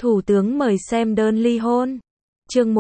Thủ tướng mời xem đơn ly hôn. Chương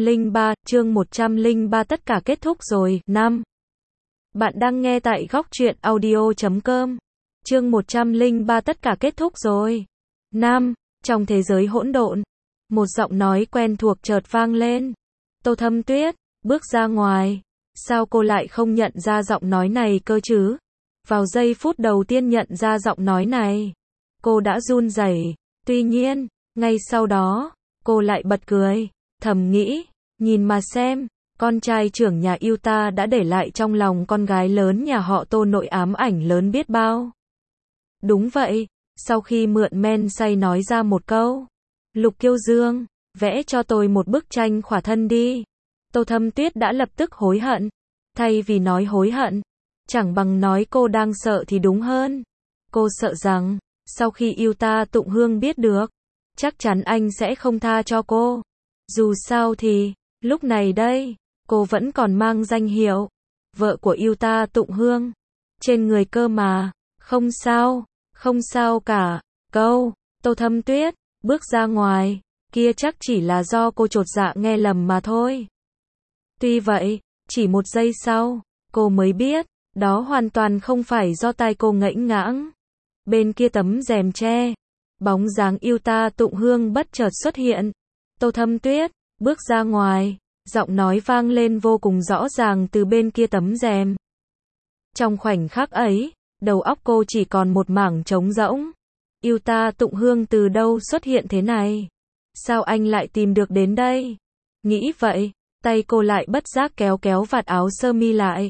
103, tất cả kết thúc rồi. 5. Bạn đang nghe tại góc truyện audio.com. Chương 103 tất cả kết thúc rồi. 5. Trong thế giới hỗn độn, một giọng nói quen thuộc chợt vang lên. Tô Thâm Tuyết bước ra ngoài. Sao cô lại không nhận ra giọng nói này cơ chứ? Vào giây phút đầu tiên nhận ra giọng nói này, cô đã run rẩy. Tuy nhiên, ngay sau đó, cô lại bật cười, thầm nghĩ, nhìn mà xem, con trai trưởng nhà yêu ta đã để lại trong lòng con gái lớn nhà họ Tô nội ám ảnh lớn biết bao. Đúng vậy, sau khi mượn men say nói ra một câu, Lục Kiêu Dương, vẽ cho tôi một bức tranh khỏa thân đi. Tô Thâm Tuyết đã lập tức hối hận. Thay vì nói hối hận, chẳng bằng nói cô đang sợ thì đúng hơn. Cô sợ rằng, sau khi yêu ta Tụng Hương biết được, chắc chắn anh sẽ không tha cho cô. Dù sao thì, lúc này đây, cô vẫn còn mang danh hiệu vợ của yêu ta Tụng Hương trên người cơ mà. Không sao, không sao cả. Câu Tô Thâm Tuyết bước ra ngoài, kia chắc chỉ là do cô chột dạ nghe lầm mà thôi. Tuy vậy, chỉ một giây sau, cô mới biết, đó hoàn toàn không phải do tai cô ngẫnh ngãng. Bên kia tấm rèm tre, bóng dáng yêu ta Tụng Hương bất chợt xuất hiện. Tô Thâm Tuyết bước ra ngoài, giọng nói vang lên vô cùng rõ ràng từ bên kia tấm rèm. Trong khoảnh khắc ấy, đầu óc cô chỉ còn một mảng trống rỗng. Yêu ta Tụng Hương từ đâu xuất hiện thế này? Sao anh lại tìm được đến đây? Nghĩ vậy, tay cô lại bất giác kéo kéo vạt áo sơ mi lại.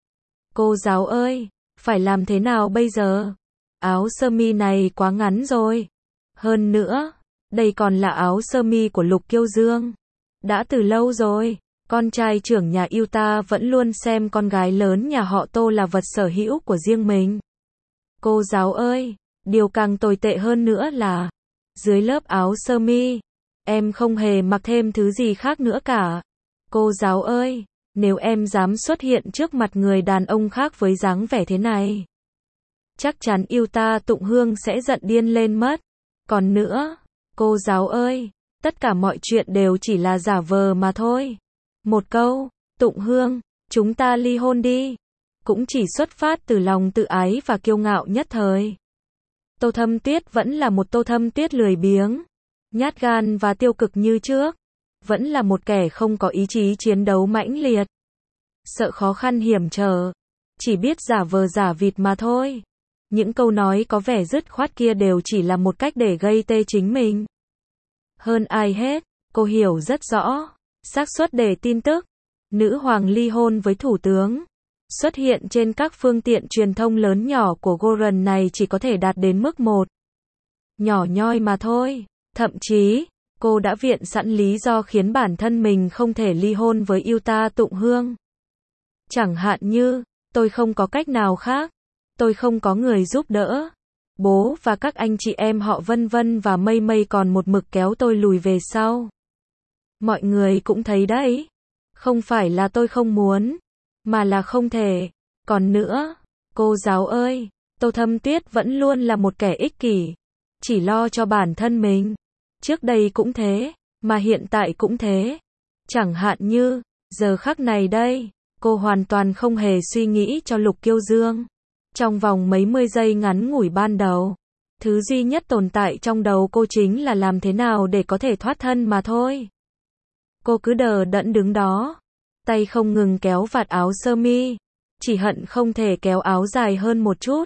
Cô giáo ơi, phải làm thế nào bây giờ? Áo sơ mi này quá ngắn rồi. Hơn nữa, đây còn là áo sơ mi của Lục Kiêu Dương. Đã từ lâu rồi, con trai trưởng nhà yêu ta vẫn luôn xem con gái lớn nhà họ Tô là vật sở hữu của riêng mình. Cô giáo ơi, điều càng tồi tệ hơn nữa là, dưới lớp áo sơ mi, em không hề mặc thêm thứ gì khác nữa cả. Cô giáo ơi, nếu em dám xuất hiện trước mặt người đàn ông khác với dáng vẻ thế này, chắc chắn yêu ta Tụng Hương sẽ giận điên lên mất. Còn nữa, cô giáo ơi, tất cả mọi chuyện đều chỉ là giả vờ mà thôi. Một câu, Tụng Hương, chúng ta ly hôn đi, cũng chỉ xuất phát từ lòng tự ái và kiêu ngạo nhất thời. Tô Thâm Tuyết vẫn là một Tô Thâm Tuyết lười biếng, nhát gan và tiêu cực như trước. Vẫn là một kẻ không có ý chí chiến đấu mãnh liệt. Sợ khó khăn hiểm trở, chỉ biết giả vờ giả vịt mà thôi. Những câu nói có vẻ dứt khoát kia đều chỉ là một cách để gây tê chính mình. Hơn ai hết, cô hiểu rất rõ, xác suất để tin tức nữ hoàng ly hôn với thủ tướng xuất hiện trên các phương tiện truyền thông lớn nhỏ của Goran này chỉ có thể đạt đến mức 1. Nhỏ nhoi mà thôi. Thậm chí, cô đã viện sẵn lý do khiến bản thân mình không thể ly hôn với yêu ta Tụng Hương. Chẳng hạn như, tôi không có cách nào khác, tôi không có người giúp đỡ, bố và các anh chị em họ Vân Vân và Mây Mây còn một mực kéo tôi lùi về sau. Mọi người cũng thấy đấy, không phải là tôi không muốn, mà là không thể. Còn nữa, cô giáo ơi, Tô Thâm Tuyết vẫn luôn là một kẻ ích kỷ, chỉ lo cho bản thân mình. Trước đây cũng thế, mà hiện tại cũng thế. Chẳng hạn như, giờ khắc này đây, cô hoàn toàn không hề suy nghĩ cho Lục Kiêu Dương. Trong vòng mấy mươi giây ngắn ngủi ban đầu, thứ duy nhất tồn tại trong đầu cô chính là làm thế nào để có thể thoát thân mà thôi. Cô cứ đờ đẫn đứng đó, tay không ngừng kéo vạt áo sơ mi, chỉ hận không thể kéo áo dài hơn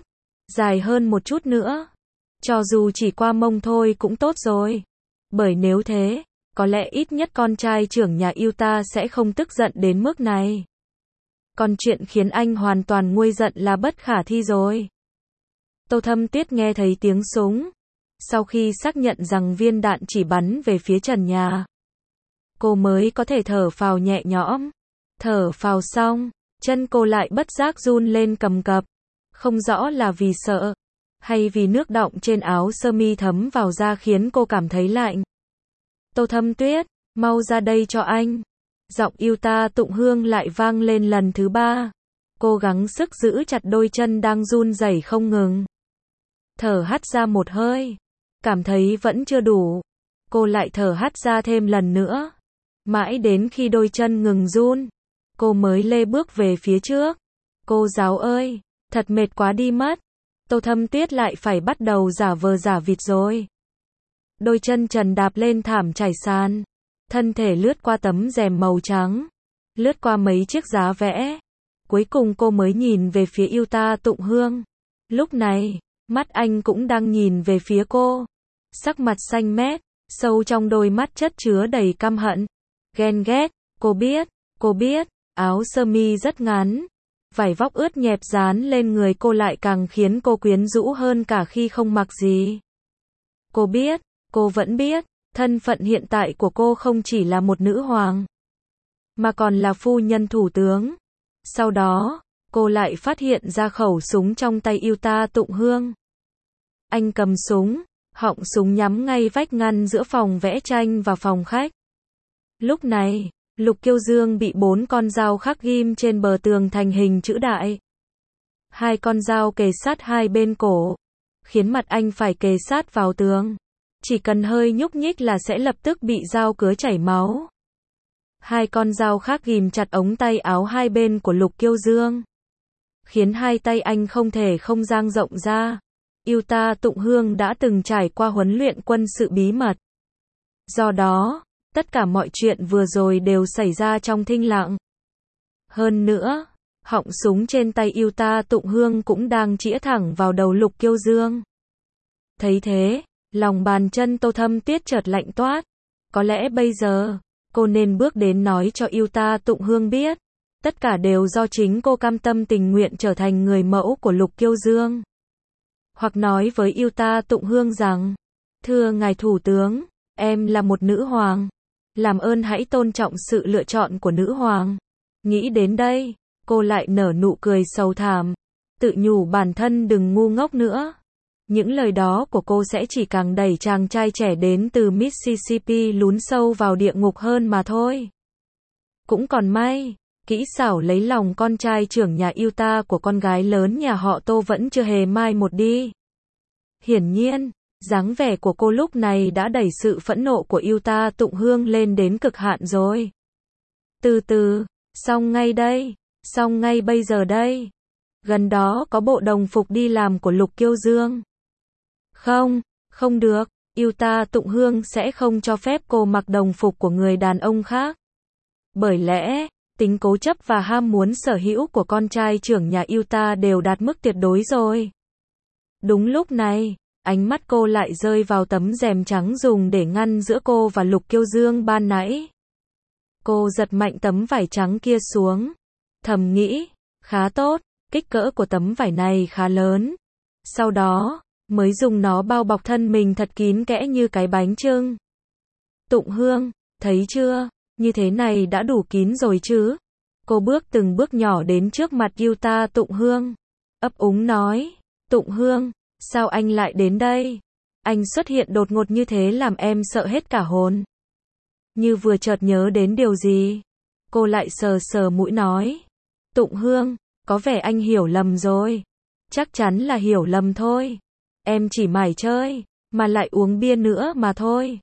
một chút nữa. Cho dù chỉ qua mông thôi cũng tốt rồi. Bởi nếu thế, có lẽ ít nhất con trai trưởng nhà yêu ta sẽ không tức giận đến mức này. Còn chuyện khiến anh hoàn toàn nguôi giận là bất khả thi rồi. Tô Thâm Tuyết nghe thấy tiếng súng. Sau khi xác nhận rằng viên đạn chỉ bắn về phía trần nhà, cô mới có thể thở phào nhẹ nhõm. Thở phào xong, chân cô lại bất giác run lên cầm cập. Không rõ là vì sợ, hay vì nước đọng trên áo sơ mi thấm vào da khiến cô cảm thấy lạnh. Tô Thâm Tuyết, mau ra đây cho anh. Giọng yêu ta Tụng Hương lại vang lên lần thứ 3. Cô gắng sức giữ chặt đôi chân đang run rẩy không ngừng. Thở hắt ra một hơi, cảm thấy vẫn chưa đủ. cô lại thở hắt ra thêm lần nữa. Mãi đến khi đôi chân ngừng run, cô mới lê bước về phía trước. Cô giáo ơi, thật mệt quá đi mất. Tô Thâm Tuyết lại phải bắt đầu giả vờ giả vịt rồi. Đôi chân trần đạp lên thảm trải sàn, thân thể lướt qua tấm rèm màu trắng, lướt qua mấy chiếc giá vẽ. Cuối cùng cô mới nhìn về phía Yuta Tụng Hương. Lúc này, mắt anh cũng đang nhìn về phía cô. Sắc mặt xanh mét, sâu trong đôi mắt chất chứa đầy căm hận, ghen ghét. Cô biết, áo sơ mi rất ngắn, vải vóc ướt nhẹp dán lên người cô lại càng khiến cô quyến rũ hơn cả khi không mặc gì. Cô vẫn biết, thân phận hiện tại của cô không chỉ là một nữ hoàng, mà còn là phu nhân thủ tướng. Sau đó, cô lại phát hiện ra khẩu súng trong tay Yuta Tụng Hương. Anh cầm súng, họng súng nhắm ngay vách ngăn giữa phòng vẽ tranh và phòng khách. Lúc này, Lục Kiêu Dương bị 4 con dao khắc ghim trên bờ tường thành hình chữ đại. 2 con dao kề sát hai bên cổ, khiến mặt anh phải kề sát vào tường. Chỉ cần hơi nhúc nhích là sẽ lập tức bị dao cứa chảy máu. 2 con dao khác ghim chặt ống tay áo hai bên của Lục Kiêu Dương, khiến hai tay anh không thể không dang rộng ra. Yuta Tụng Hương đã từng trải qua huấn luyện quân sự bí mật. Do đó, tất cả mọi chuyện vừa rồi đều xảy ra trong thinh lặng. Hơn nữa, họng súng trên tay Yuta Tụng Hương cũng đang chĩa thẳng vào đầu Lục Kiêu Dương. Thấy thế, lòng bàn chân Tô Thâm Tuyết chợt lạnh toát. Có lẽ bây giờ, cô nên bước đến nói cho Yuta Tụng Hương biết. Tất cả đều do chính cô cam tâm tình nguyện trở thành người mẫu của Lục Kiêu Dương. Hoặc nói với Yuta Tụng Hương rằng, thưa ngài thủ tướng, em là một nữ hoàng. Làm ơn hãy tôn trọng sự lựa chọn của nữ hoàng. Nghĩ đến đây, cô lại nở nụ cười sầu thảm, tự nhủ bản thân đừng ngu ngốc nữa. Những lời đó của cô sẽ chỉ càng đẩy chàng trai trẻ đến từ Mississippi lún sâu vào địa ngục hơn mà thôi. Cũng còn may, kỹ xảo lấy lòng con trai trưởng nhà Yuta của con gái lớn nhà họ Tô vẫn chưa hề mai một đi. Hiển nhiên, dáng vẻ của cô lúc này đã đẩy sự phẫn nộ của Yuta Tụng Hương lên đến cực hạn rồi. Từ từ, xong ngay bây giờ đây. Gần đó có bộ đồng phục đi làm của Lục Kiêu Dương. Không được, Yuta Tụng Hương sẽ không cho phép cô mặc đồng phục của người đàn ông khác. Bởi lẽ, tính cố chấp và ham muốn sở hữu của con trai trưởng nhà Yuta đều đạt mức tuyệt đối rồi. Đúng lúc này, ánh mắt cô lại rơi vào tấm rèm trắng dùng để ngăn giữa cô và Lục Kiêu Dương ban nãy. Cô giật mạnh tấm vải trắng kia xuống. Thầm nghĩ, khá tốt, kích cỡ của tấm vải này khá lớn. Sau đó, mới dùng nó bao bọc thân mình thật kín kẽ như cái bánh chưng. Tụng Hương, thấy chưa, như thế này đã đủ kín rồi chứ. Cô bước từng bước nhỏ đến trước mặt Yuta Tụng Hương, ấp úng nói, Tụng Hương, sao anh lại đến đây? Anh xuất hiện đột ngột như thế làm em sợ hết cả hồn. Như vừa chợt nhớ đến điều gì, cô lại sờ sờ mũi nói, Tụng Hương, có vẻ anh hiểu lầm rồi. Chắc chắn là hiểu lầm thôi. Em chỉ mải chơi, mà lại uống bia nữa mà thôi.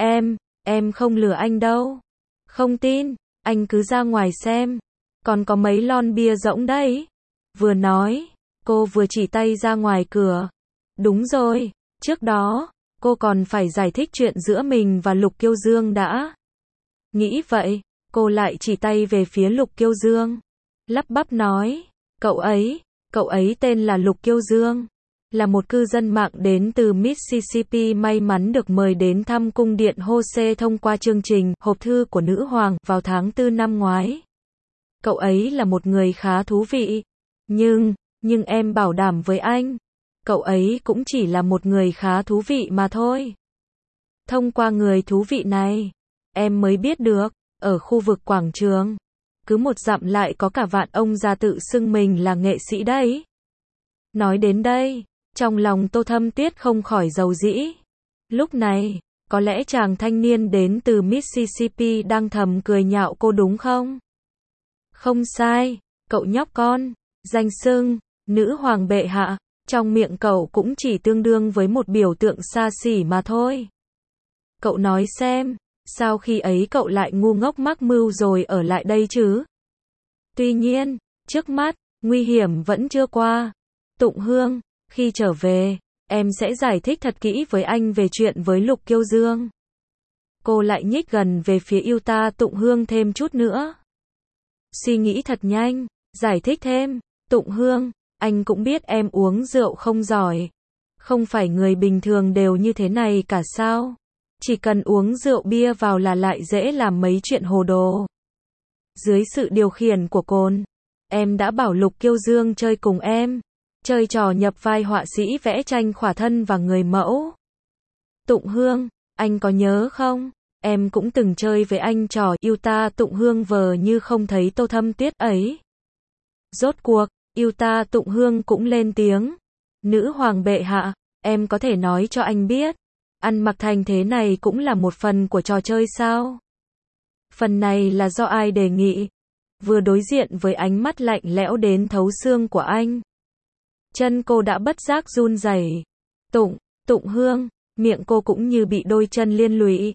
Em không lừa anh đâu. Không tin, anh cứ ra ngoài xem. Còn có mấy lon bia rỗng đấy. Vừa nói, cô vừa chỉ tay ra ngoài cửa. Đúng rồi, trước đó, cô còn phải giải thích chuyện giữa mình và Lục Kiêu Dương đã. Nghĩ vậy, cô lại chỉ tay về phía Lục Kiêu Dương. Lắp bắp nói, cậu ấy tên là Lục Kiêu Dương. Là một cư dân mạng đến từ Mississippi may mắn được mời đến thăm cung điện Jose thông qua chương trình hộp thư của nữ hoàng vào tháng 4 năm ngoái. Cậu ấy là một người khá thú vị. Nhưng em bảo đảm với anh, cậu ấy cũng chỉ là một người khá thú vị mà thôi. Thông qua người thú vị này, em mới biết được, ở khu vực quảng trường, cứ một dặm lại có cả vạn ông già tự xưng mình là nghệ sĩ đấy. Nói đến đây, trong lòng Tô Thâm Tuyết không khỏi rầu rĩ. Lúc này, có lẽ chàng thanh niên đến từ Mississippi đang thầm cười nhạo cô đúng không? Không sai, cậu nhóc con, danh xưng nữ hoàng bệ hạ, trong miệng cậu cũng chỉ tương đương với một biểu tượng xa xỉ mà thôi. Cậu nói xem, sao khi ấy cậu lại ngu ngốc mắc mưu rồi ở lại đây chứ? Tuy nhiên, trước mắt, nguy hiểm vẫn chưa qua. Tụng Hương, khi trở về, em sẽ giải thích thật kỹ với anh về chuyện với Lục Kiêu Dương. Cô lại nhích gần về phía Yuta Tụng Hương thêm chút nữa. Suy nghĩ thật nhanh, giải thích thêm, Tụng Hương, anh cũng biết em uống rượu không giỏi. Không phải người bình thường đều như thế này cả sao? Chỉ cần uống rượu bia vào là lại dễ làm mấy chuyện hồ đồ. Dưới sự điều khiển của cồn, em đã bảo Lục Kiêu Dương chơi cùng em. Chơi trò nhập vai họa sĩ vẽ tranh khỏa thân và người mẫu. Tụng Hương, anh có nhớ không? Em cũng từng chơi với anh trò Yuta Tụng Hương vờ như không thấy Tô Thâm Tuyết ấy. Rốt cuộc, Yuta Tụng Hương cũng lên tiếng. Nữ hoàng bệ hạ, em có thể nói cho anh biết, ăn mặc thành thế này cũng là một phần của trò chơi sao? Phần này là do ai đề nghị? Vừa đối diện với ánh mắt lạnh lẽo đến thấu xương của anh, chân cô đã bất giác run rẩy. Tụng Hương, miệng cô cũng như bị đôi chân liên lụy.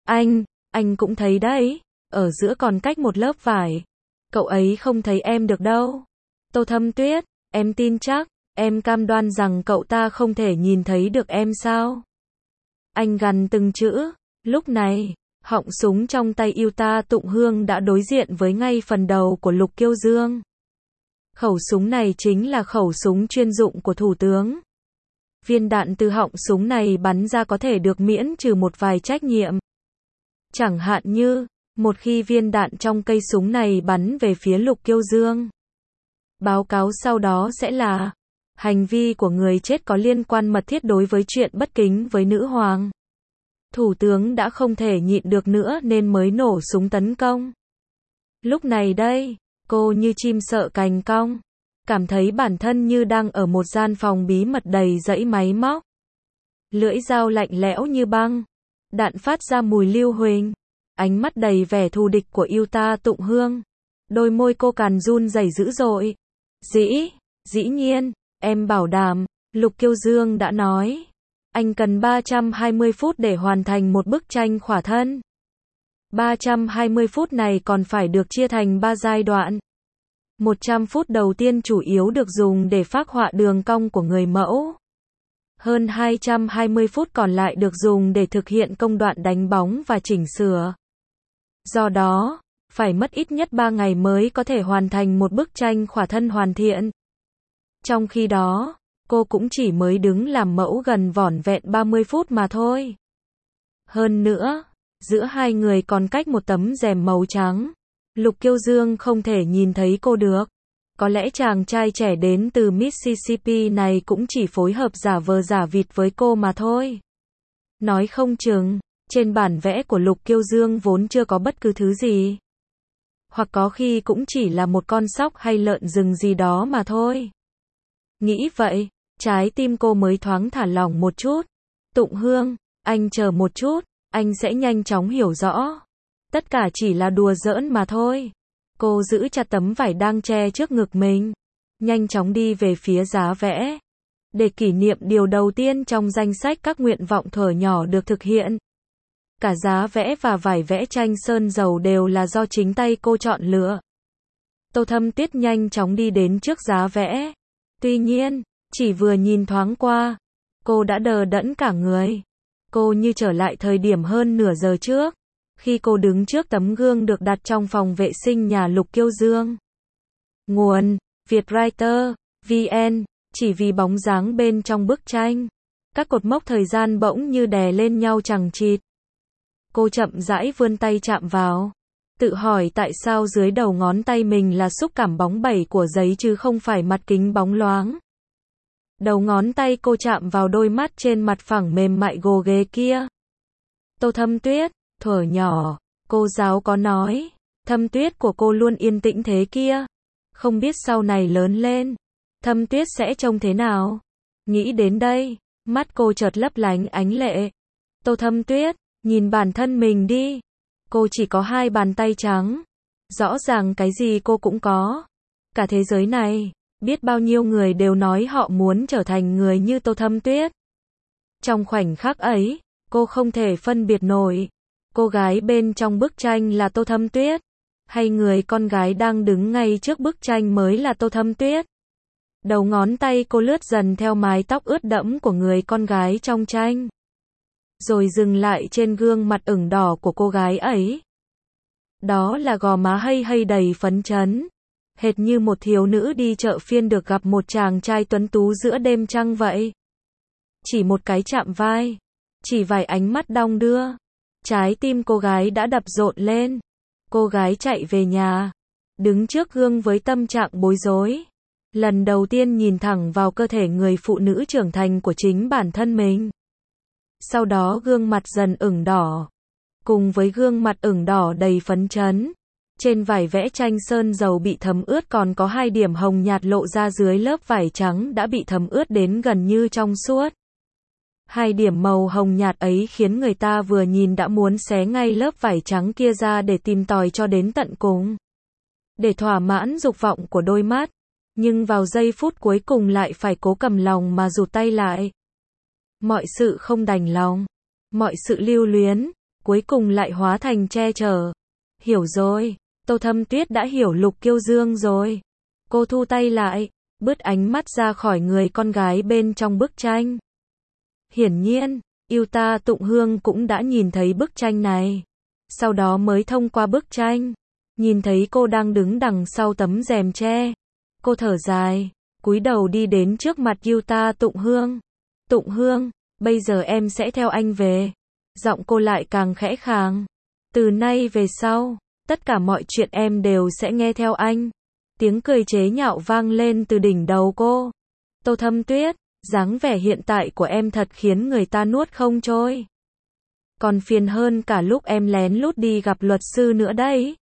Anh cũng thấy đấy, ở giữa còn cách một lớp vải. Cậu ấy không thấy em được đâu. Tô Thâm Tuyết, em tin chắc, em cam đoan rằng cậu ta không thể nhìn thấy được em sao? Anh gằn từng chữ. Lúc này, họng súng trong tay Yuta Tụng Hương đã đối diện với ngay phần đầu của Lục Kiêu Dương. Khẩu súng này chính là khẩu súng chuyên dụng của thủ tướng. Viên đạn từ họng súng này bắn ra có thể được miễn trừ một vài trách nhiệm. Chẳng hạn như, một khi viên đạn trong cây súng này bắn về phía Lục Kiêu Dương, báo cáo sau đó sẽ là hành vi của người chết có liên quan mật thiết đối với chuyện bất kính với nữ hoàng. Thủ tướng đã không thể nhịn được nữa nên mới nổ súng tấn công. Lúc này đây, cô như chim sợ cành cong, cảm thấy bản thân như đang ở một gian phòng bí mật đầy dãy máy móc. Lưỡi dao lạnh lẽo như băng, đạn phát ra mùi lưu huỳnh, ánh mắt đầy vẻ thù địch của Yuta Tụng Hương. Đôi môi cô càn run rẩy dữ dội. Dĩ nhiên, em bảo đảm, Lục Kiêu Dương đã nói. Anh cần 320 phút để hoàn thành một bức tranh khỏa thân. 320 phút này còn phải được chia thành 3 giai đoạn. 100 phút đầu tiên chủ yếu được dùng để phác họa đường cong của người mẫu. Hơn 220 phút còn lại được dùng để thực hiện công đoạn đánh bóng và chỉnh sửa. Do đó, phải mất ít nhất 3 ngày mới có thể hoàn thành một bức tranh khỏa thân hoàn thiện. Trong khi đó, cô cũng chỉ mới đứng làm mẫu gần vỏn vẹn 30 phút mà thôi. Hơn nữa, giữa hai người còn cách một tấm rèm màu trắng. Lục Kiêu Dương không thể nhìn thấy cô được. Có lẽ chàng trai trẻ đến từ Mississippi này cũng chỉ phối hợp giả vờ giả vịt với cô mà thôi. Nói không chừng, trên bản vẽ của Lục Kiêu Dương vốn chưa có bất cứ thứ gì. Hoặc có khi cũng chỉ là một con sóc hay lợn rừng gì đó mà thôi. Nghĩ vậy, trái tim cô mới thoáng thả lỏng một chút. Tụng Hương, anh chờ một chút, anh sẽ nhanh chóng hiểu rõ. Tất cả chỉ là đùa giỡn mà thôi. Cô giữ chặt tấm vải đang che trước ngực mình, nhanh chóng đi về phía giá vẽ. Để kỷ niệm điều đầu tiên trong danh sách các nguyện vọng thuở nhỏ được thực hiện. Cả giá vẽ và vải vẽ tranh sơn dầu đều là do chính tay cô chọn lựa. Tô Thâm Tuyết nhanh chóng đi đến trước giá vẽ. Tuy nhiên, chỉ vừa nhìn thoáng qua, cô đã đờ đẫn cả người. Cô như trở lại thời điểm hơn nửa giờ trước, khi cô đứng trước tấm gương được đặt trong phòng vệ sinh nhà Lục Kiêu Dương. Nguồn: Vietwriter, VN, chỉ vì bóng dáng bên trong bức tranh. Các cột mốc thời gian bỗng như đè lên nhau chằng chịt. Cô chậm rãi vươn tay chạm vào. Tự hỏi tại sao dưới đầu ngón tay mình là xúc cảm bóng bẩy của giấy chứ không phải mặt kính bóng loáng. Đầu ngón tay cô chạm vào đôi mắt trên mặt phẳng mềm mại gồ ghề kia. Tô Thâm Tuyết, thuở nhỏ, cô giáo có nói, Thâm Tuyết của cô luôn yên tĩnh thế kia. Không biết sau này lớn lên, Thâm Tuyết sẽ trông thế nào. Nghĩ đến đây, mắt cô chợt lấp lánh ánh lệ. Tô Thâm Tuyết, nhìn bản thân mình đi. Cô chỉ có 2 bàn tay trắng. Rõ ràng cái gì cô cũng có. Cả thế giới này, biết bao nhiêu người đều nói họ muốn trở thành người như Tô Thâm Tuyết. Trong khoảnh khắc ấy, Cô không thể phân biệt nổi, cô gái bên trong bức tranh là Tô Thâm Tuyết, hay người con gái đang đứng ngay trước bức tranh mới là Tô Thâm Tuyết. Đầu ngón tay cô lướt dần theo mái tóc ướt đẫm của người con gái trong tranh, rồi dừng lại trên gương mặt ửng đỏ của cô gái ấy. Đó là gò má hây hây đầy phấn chấn, hệt như một thiếu nữ đi chợ phiên được gặp một chàng trai tuấn tú giữa đêm trăng vậy. Chỉ một cái chạm vai, chỉ vài ánh mắt đong đưa, trái tim cô gái đã đập rộn lên. Cô gái chạy về nhà, đứng trước gương với tâm trạng bối rối. Lần đầu tiên nhìn thẳng vào cơ thể người phụ nữ trưởng thành của chính bản thân mình. Sau đó gương mặt dần ửng đỏ. Cùng với gương mặt ửng đỏ đầy phấn chấn, trên vải vẽ tranh sơn dầu bị thấm ướt còn có 2 điểm hồng nhạt lộ ra dưới lớp vải trắng đã bị thấm ướt đến gần như trong suốt. 2 điểm màu hồng nhạt ấy khiến người ta vừa nhìn đã muốn xé ngay lớp vải trắng kia ra để tìm tòi cho đến tận cùng, để thỏa mãn dục vọng của đôi mắt. Nhưng vào giây phút cuối cùng lại phải cố cầm lòng mà rụt tay lại. Mọi sự không đành lòng, mọi sự lưu luyến, cuối cùng lại hóa thành che chở. Hiểu rồi, Tô Thâm Tuyết đã hiểu Lục Kiêu Dương rồi. Cô thu tay lại, bứt ánh mắt ra khỏi người con gái bên trong bức tranh. Hiển nhiên, Yêu Ta Tụng Hương cũng đã nhìn thấy bức tranh này. Sau đó mới thông qua bức tranh, nhìn thấy cô đang đứng đằng sau tấm rèm tre. Cô thở dài, cúi đầu đi đến trước mặt Yêu Ta Tụng Hương. Tụng Hương, bây giờ em sẽ theo anh về. Giọng cô lại càng khẽ khàng. Từ nay về sau, tất cả mọi chuyện em đều sẽ nghe theo anh. Tiếng cười chế nhạo vang lên từ đỉnh đầu cô. Tô Thâm Tuyết, dáng vẻ hiện tại của em thật khiến người ta nuốt không trôi. Còn phiền hơn cả lúc em lén lút đi gặp luật sư nữa đấy.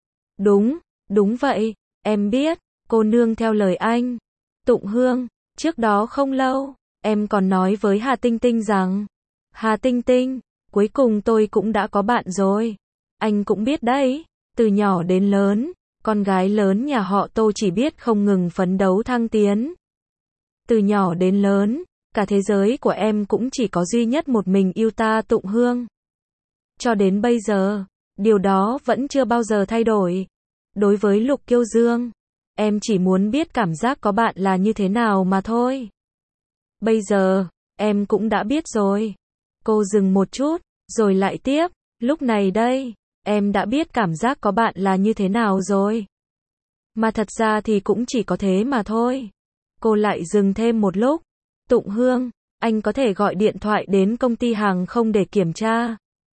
Đúng vậy, em biết, cô nương theo lời anh. Tụng Hương, trước đó không lâu, em còn nói với Hà Tinh Tinh rằng, Hà Tinh Tinh, cuối cùng tôi cũng đã có bạn rồi. Anh cũng biết đấy, từ nhỏ đến lớn, con gái lớn nhà họ Tô chỉ biết không ngừng phấn đấu thăng tiến. Từ nhỏ đến lớn, cả thế giới của em cũng chỉ có duy nhất một mình Yêu Ta Tụng Hương. Cho đến bây giờ, điều đó vẫn chưa bao giờ thay đổi. Đối với Lục Kiêu Dương, em chỉ muốn biết cảm giác có bạn là như thế nào mà thôi. Bây giờ, em cũng đã biết rồi. Cô dừng một chút, rồi lại tiếp, lúc này đây, em đã biết cảm giác có bạn là như thế nào rồi. Mà thật ra thì cũng chỉ có thế mà thôi. Cô lại dừng thêm một lúc. Tụng Hương, anh có thể gọi điện thoại đến công ty hàng không để kiểm tra.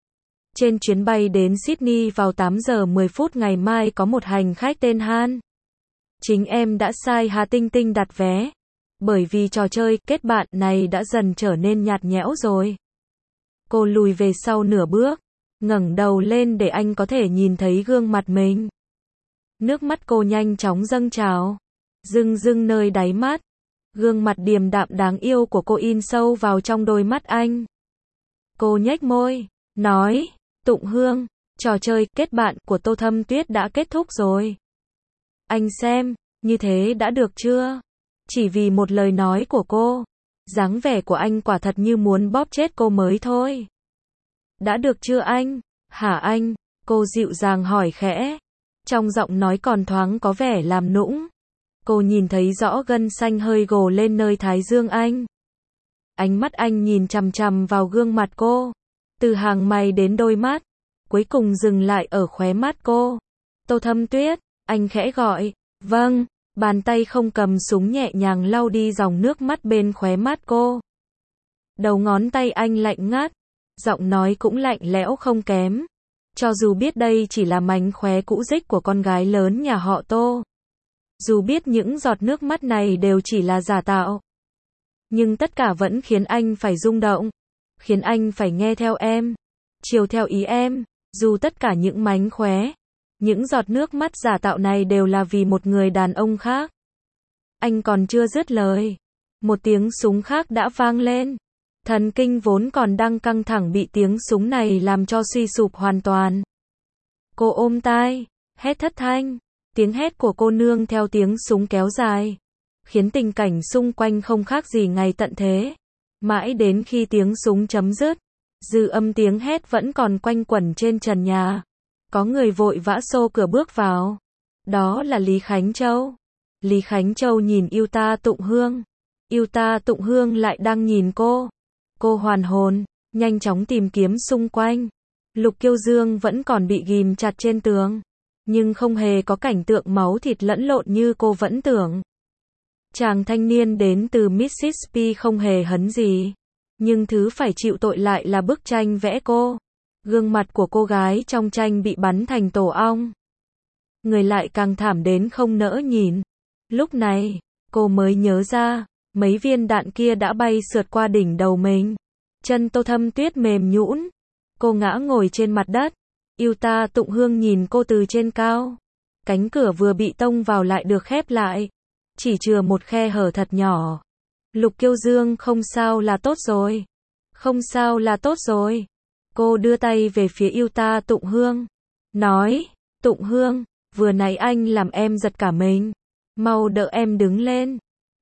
Trên chuyến bay đến Sydney vào 8 giờ 10 phút ngày mai có một hành khách tên Han. Chính em đã sai Hà Tinh Tinh đặt vé. Bởi vì trò chơi kết bạn này đã dần trở nên nhạt nhẽo rồi. Cô lùi về sau nửa bước, ngẩng đầu lên để anh có thể nhìn thấy gương mặt mình. Nước mắt cô nhanh chóng dâng trào, rưng rưng nơi đáy mắt. Gương mặt điềm đạm đáng yêu của cô in sâu vào trong đôi mắt anh. Cô nhếch môi, nói, Tụng Hương, trò chơi kết bạn của Tô Thâm Tuyết đã kết thúc rồi. Anh xem, như thế đã được chưa? Chỉ vì một lời nói của cô, dáng vẻ của anh quả thật như muốn bóp chết cô mới thôi. Đã được chưa anh? Hả anh? Cô dịu dàng hỏi khẽ. Trong giọng nói còn thoáng có vẻ làm nũng. Cô nhìn thấy rõ gân xanh hơi gồ lên nơi thái dương anh. Ánh mắt anh nhìn chằm chằm vào gương mặt cô. Từ hàng mày đến đôi mắt. Cuối cùng dừng lại ở khóe mắt cô. Tô Thâm Tuyết, anh khẽ gọi. Vâng. Bàn tay không cầm súng nhẹ nhàng lau đi dòng nước mắt bên khóe mắt cô. Đầu ngón tay anh lạnh ngắt. Giọng nói cũng lạnh lẽo không kém. Cho dù biết đây chỉ là mánh khóe cũ rích của con gái lớn nhà họ Tô. Dù biết những giọt nước mắt này đều chỉ là giả tạo. Nhưng tất cả vẫn khiến anh phải rung động. Khiến anh phải nghe theo em. Chiều theo ý em. Dù tất cả những mánh khóe, những giọt nước mắt giả tạo này đều là vì một người đàn ông khác. Anh còn chưa dứt lời. Một tiếng súng khác đã vang lên. Thần kinh vốn còn đang căng thẳng bị tiếng súng này làm cho suy sụp hoàn toàn. Cô ôm tai, hét thất thanh. Tiếng hét của cô nương theo tiếng súng kéo dài, khiến tình cảnh xung quanh không khác gì ngày tận thế. Mãi đến khi tiếng súng chấm dứt, Dư âm tiếng hét vẫn còn quanh quẩn trên trần nhà. Có người vội vã xô cửa bước vào. Đó là Lý Khánh Châu. Lý Khánh Châu nhìn Yêu Ta Tụng Hương. Yêu Ta Tụng Hương lại đang nhìn cô. Cô hoàn hồn, nhanh chóng tìm kiếm xung quanh. Lục Kiêu Dương vẫn còn bị ghim chặt trên tường. Nhưng không hề có cảnh tượng máu thịt lẫn lộn như cô vẫn tưởng. Chàng thanh niên đến từ Mississippi không hề hấn gì. Nhưng thứ phải chịu tội lại là bức tranh vẽ cô. Gương mặt của cô gái trong tranh bị bắn thành tổ ong. Người lại càng thảm đến không nỡ nhìn. Lúc này, cô mới nhớ ra, mấy viên đạn kia đã bay sượt qua đỉnh đầu mình. Chân Tô Thâm Tuyết mềm nhũn. Cô ngã ngồi trên mặt đất. Yêu Ta Tụng Hương nhìn cô từ trên cao. Cánh cửa vừa bị tông vào lại được khép lại. Chỉ chừa một khe hở thật nhỏ. Lục Kiêu Dương không sao là tốt rồi. Không sao là tốt rồi. Cô đưa tay về phía Yêu Ta Tụng Hương. Nói, Tụng Hương, vừa nãy anh làm em giật cả mình. Mau đỡ em đứng lên.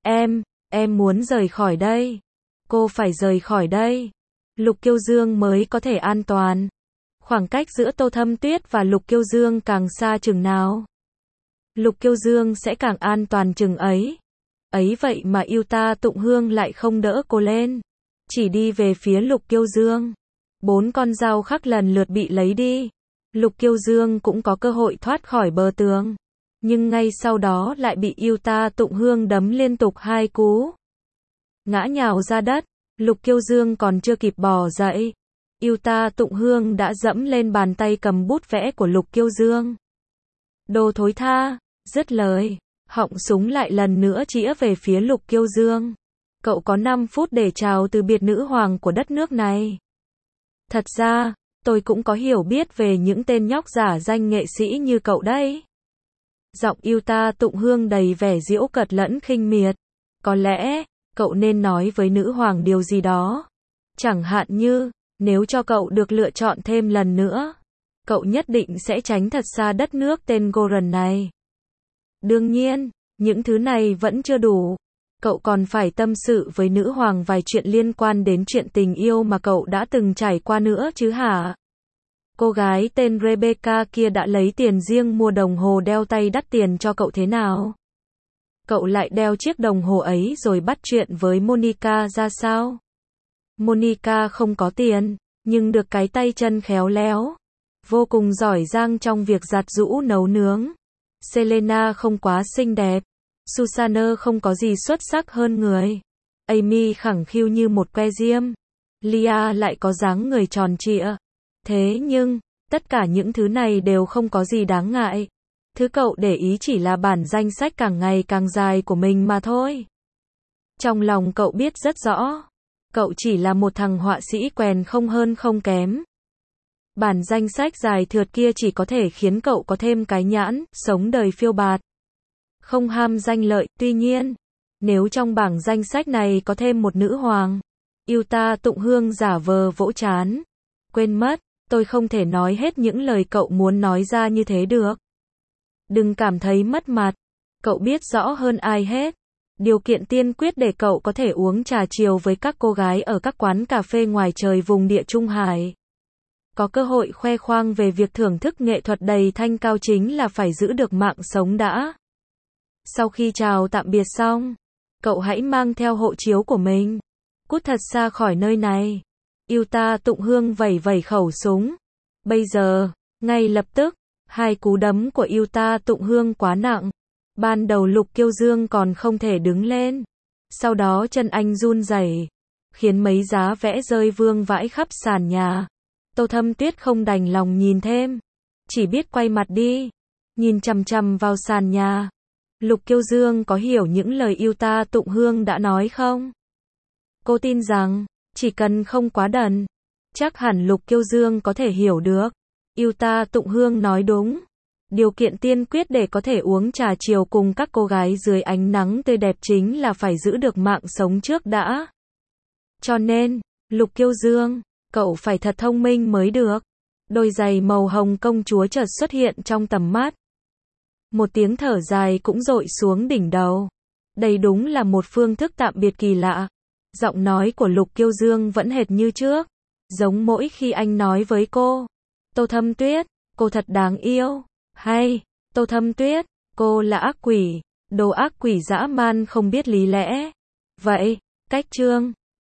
Em muốn rời khỏi đây. Cô phải rời khỏi đây. Lục Kiêu Dương mới có thể an toàn. Khoảng cách giữa Tô Thâm Tuyết và Lục Kiêu Dương càng xa chừng nào, Lục Kiêu Dương sẽ càng an toàn chừng ấy. Ấy vậy mà Yêu Ta Tụng Hương lại không đỡ cô lên. Chỉ đi về phía Lục Kiêu Dương. 4 con dao khắc lần lượt bị lấy đi. Lục Kiêu Dương cũng có cơ hội thoát khỏi bờ tường. Nhưng ngay sau đó lại bị Yêu Ta Tụng Hương đấm liên tục 2 cú. Ngã nhào ra đất. Lục Kiêu Dương còn chưa kịp bò dậy. Yêu Ta Tụng Hương đã dẫm lên bàn tay cầm bút vẽ của Lục Kiêu Dương. Đồ thối tha, dứt lời, họng súng lại lần nữa chĩa về phía Lục Kiêu Dương. Cậu có 5 phút để chào từ biệt nữ hoàng của đất nước này. Thật ra, tôi cũng có hiểu biết về những tên nhóc giả danh nghệ sĩ như cậu đấy. Giọng Yêu Ta Tụng Hương đầy vẻ giễu cợt lẫn khinh miệt. Có lẽ, cậu nên nói với nữ hoàng điều gì đó. Chẳng hạn như, nếu cho cậu được lựa chọn thêm lần nữa, cậu nhất định sẽ tránh thật xa đất nước tên Goran này. Đương nhiên, những thứ này vẫn chưa đủ. Cậu còn phải tâm sự với nữ hoàng vài chuyện liên quan đến chuyện tình yêu mà cậu đã từng trải qua nữa chứ hả? Cô gái tên Rebecca kia đã lấy tiền riêng mua đồng hồ đeo tay đắt tiền cho cậu thế nào? Cậu lại đeo chiếc đồng hồ ấy rồi bắt chuyện với Monica ra sao? Monica không có tiền, nhưng được cái tay chân khéo léo. Vô cùng giỏi giang trong việc giặt giũ nấu nướng. Selena không quá xinh đẹp. Susanna không có gì xuất sắc hơn người. Amy khẳng khiu như một que diêm. Lia lại có dáng người tròn trịa. Thế nhưng, tất cả những thứ này đều không có gì đáng ngại. Thứ cậu để ý chỉ là bản danh sách càng ngày càng dài của mình mà thôi. Trong lòng cậu biết rất rõ. Cậu chỉ là một thằng họa sĩ quèn không hơn không kém. Bản danh sách dài thượt kia chỉ có thể khiến cậu có thêm cái nhãn, sống đời phiêu bạt. Không ham danh lợi, tuy nhiên, nếu trong bảng danh sách này có thêm một nữ hoàng, Yêu Ta Tụng Hương giả vờ vỗ trán. Quên mất, tôi không thể nói hết những lời cậu muốn nói ra như thế được. Đừng cảm thấy mất mặt, cậu biết rõ hơn ai hết. Điều kiện tiên quyết để cậu có thể uống trà chiều với các cô gái ở các quán cà phê ngoài trời vùng Địa Trung Hải, có cơ hội khoe khoang về việc thưởng thức nghệ thuật đầy thanh cao chính là phải giữ được mạng sống đã. Sau khi chào tạm biệt xong, cậu hãy mang theo hộ chiếu của mình. Cút thật xa khỏi nơi này. Yêu Ta Tụng Hương vẩy vẩy khẩu súng. Bây giờ, ngay lập tức, 2 cú đấm của Yêu Ta Tụng Hương quá nặng. Ban đầu Lục Kiêu Dương còn không thể đứng lên. Sau đó chân anh run rẩy, khiến mấy giá vẽ rơi vương vãi khắp sàn nhà. Tô Thâm Tuyết không đành lòng nhìn thêm, chỉ biết quay mặt đi, nhìn chằm chằm vào sàn nhà. Lục Kiêu Dương có hiểu những lời Yêu Ta Tụng Hương đã nói không? Cô tin rằng, chỉ cần không quá đần, chắc hẳn Lục Kiêu Dương có thể hiểu được. Yêu Ta Tụng Hương nói đúng. Điều kiện tiên quyết để có thể uống trà chiều cùng các cô gái dưới ánh nắng tươi đẹp chính là phải giữ được mạng sống trước đã. Cho nên, Lục Kiêu Dương, cậu phải thật thông minh mới được. Đôi giày màu hồng công chúa chợt xuất hiện trong tầm mắt. Một tiếng thở dài cũng dội xuống đỉnh đầu. Đây đúng là một phương thức tạm biệt kỳ lạ. Giọng nói của Lục Kiêu Dương vẫn hệt như trước. Giống mỗi khi anh nói với cô. Tô Thâm Tuyết, cô thật đáng yêu. Hay, Tô Thâm Tuyết, cô là ác quỷ. Đồ ác quỷ dã man không biết lý lẽ. Vậy, cách chương